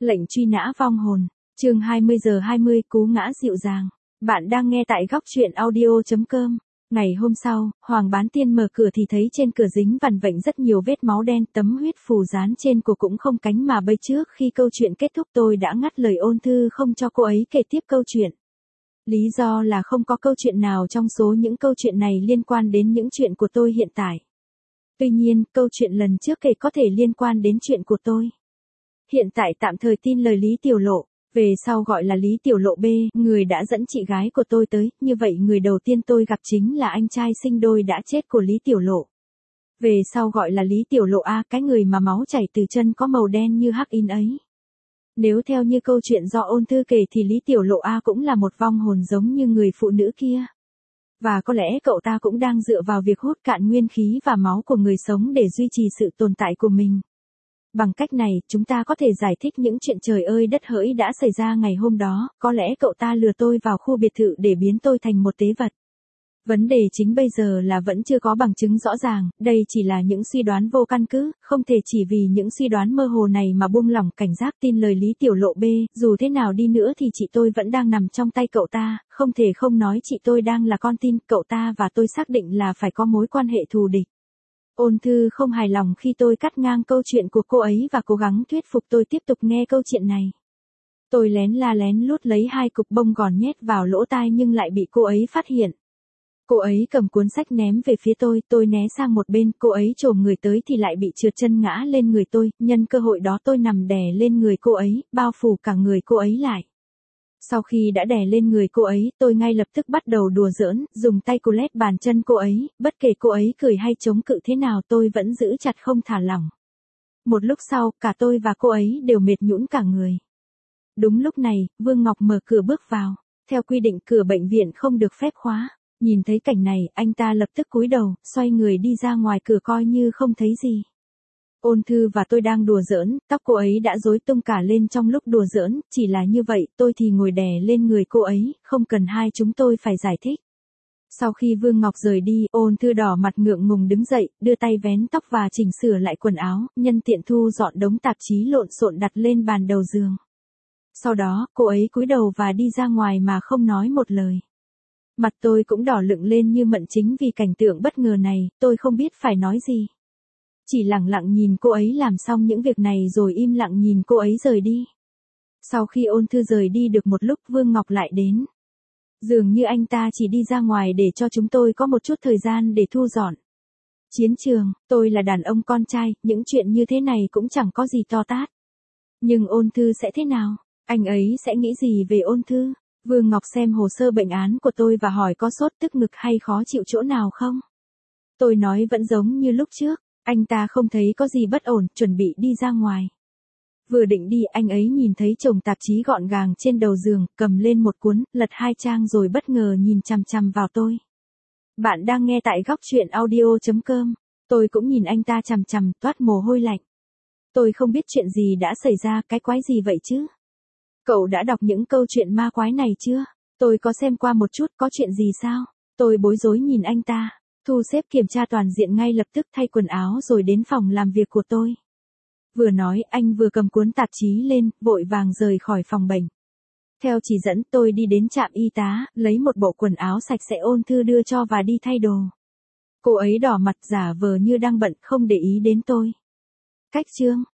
Lệnh truy nã vong hồn, chương 20:20 cú ngã dịu dàng. Bạn đang nghe tại góc truyện audio.com. Ngày hôm sau, Hoàng Bán Tiên mở cửa thì thấy trên cửa dính vằn vện rất nhiều vết máu đen, tấm huyết phù dán trên cổ cũng không cánh mà bay. Trước khi câu chuyện kết thúc tôi đã ngắt lời Ôn Thư không cho cô ấy kể tiếp câu chuyện. Lý do là không có câu chuyện nào trong số những câu chuyện này liên quan đến những chuyện của tôi hiện tại. Tuy nhiên, câu chuyện lần trước kể có thể liên quan đến chuyện của tôi. Hiện tại tạm thời tin lời Lý Tiểu Lộ, về sau gọi là Lý Tiểu Lộ B, người đã dẫn chị gái của tôi tới, như vậy người đầu tiên tôi gặp chính là anh trai sinh đôi đã chết của Lý Tiểu Lộ. Về sau gọi là Lý Tiểu Lộ A, cái người mà máu chảy từ chân có màu đen như hắc in ấy. Nếu theo như câu chuyện do Ôn Thư kể thì Lý Tiểu Lộ A cũng là một vong hồn giống như người phụ nữ kia. Và có lẽ cậu ta cũng đang dựa vào việc hút cạn nguyên khí và máu của người sống để duy trì sự tồn tại của mình. Bằng cách này, chúng ta có thể giải thích những chuyện trời ơi đất hỡi đã xảy ra ngày hôm đó, có lẽ cậu ta lừa tôi vào khu biệt thự để biến tôi thành một tế vật. Vấn đề chính bây giờ là vẫn chưa có bằng chứng rõ ràng, đây chỉ là những suy đoán vô căn cứ, không thể chỉ vì những suy đoán mơ hồ này mà buông lỏng cảnh giác tin lời Lý Tiểu Lộ B, dù thế nào đi nữa thì chị tôi vẫn đang nằm trong tay cậu ta, không thể không nói chị tôi đang là con tin, cậu ta và tôi xác định là phải có mối quan hệ thù địch. Ôn Thư không hài lòng khi tôi cắt ngang câu chuyện của cô ấy và cố gắng thuyết phục tôi tiếp tục nghe câu chuyện này. Tôi lén lút lấy 2 cục bông gòn nhét vào lỗ tai nhưng lại bị cô ấy phát hiện. Cô ấy cầm cuốn sách ném về phía tôi né sang một bên, cô ấy chồm người tới thì lại bị trượt chân ngã lên người tôi, nhân cơ hội đó tôi nằm đè lên người cô ấy, bao phủ cả người cô ấy lại. Sau khi đã đè lên người cô ấy, tôi ngay lập tức bắt đầu đùa giỡn, dùng tay cù lét bàn chân cô ấy, bất kể cô ấy cười hay chống cự thế nào tôi vẫn giữ chặt không thả lỏng. Một lúc sau, cả tôi và cô ấy đều mệt nhũn cả người. Đúng lúc này, Vương Ngọc mở cửa bước vào. Theo quy định cửa bệnh viện không được phép khóa. Nhìn thấy cảnh này, anh ta lập tức cúi đầu, xoay người đi ra ngoài cửa coi như không thấy gì. Ôn Thư và tôi đang đùa giỡn, tóc cô ấy đã rối tung cả lên trong lúc đùa giỡn, chỉ là như vậy, tôi thì ngồi đè lên người cô ấy, không cần hai chúng tôi phải giải thích. Sau khi Vương Ngọc rời đi, Ôn Thư đỏ mặt ngượng ngùng đứng dậy, đưa tay vén tóc và chỉnh sửa lại quần áo, nhân tiện thu dọn đống tạp chí lộn xộn đặt lên bàn đầu giường. Sau đó, cô ấy cúi đầu và đi ra ngoài mà không nói một lời. Mặt tôi cũng đỏ lựng lên như mận chính vì cảnh tượng bất ngờ này, tôi không biết phải nói gì. Chỉ lặng lặng nhìn cô ấy làm xong những việc này rồi im lặng nhìn cô ấy rời đi. Sau khi Ôn Thư rời đi được một lúc Vương Ngọc lại đến. Dường như anh ta chỉ đi ra ngoài để cho chúng tôi có một chút thời gian để thu dọn. Chiến trường, tôi là đàn ông con trai, những chuyện như thế này cũng chẳng có gì to tát. Nhưng Ôn Thư sẽ thế nào? Anh ấy sẽ nghĩ gì về Ôn Thư? Vương Ngọc xem hồ sơ bệnh án của tôi và hỏi có sốt tức ngực hay khó chịu chỗ nào không? Tôi nói vẫn giống như lúc trước. Anh ta không thấy có gì bất ổn, chuẩn bị đi ra ngoài. Vừa định đi anh ấy nhìn thấy chồng tạp chí gọn gàng trên đầu giường, cầm lên một cuốn, lật 2 trang rồi bất ngờ nhìn chằm chằm vào tôi. Bạn đang nghe tại góc truyện audio.com. Tôi cũng nhìn anh ta chằm chằm, toát mồ hôi lạnh. Tôi không biết chuyện gì đã xảy ra, cái quái gì vậy chứ? Cậu đã đọc những câu chuyện ma quái này chưa? Tôi có xem qua một chút, có chuyện gì sao? Tôi bối rối nhìn anh ta. Thu xếp kiểm tra toàn diện ngay lập tức thay quần áo rồi đến phòng làm việc của tôi. Vừa nói anh vừa cầm cuốn tạp chí lên, vội vàng rời khỏi phòng bệnh. Theo chỉ dẫn tôi đi đến trạm y tá, lấy một bộ quần áo sạch sẽ Ôn Thư đưa cho và đi thay đồ. Cô ấy đỏ mặt giả vờ như đang bận không để ý đến tôi. Cách chương,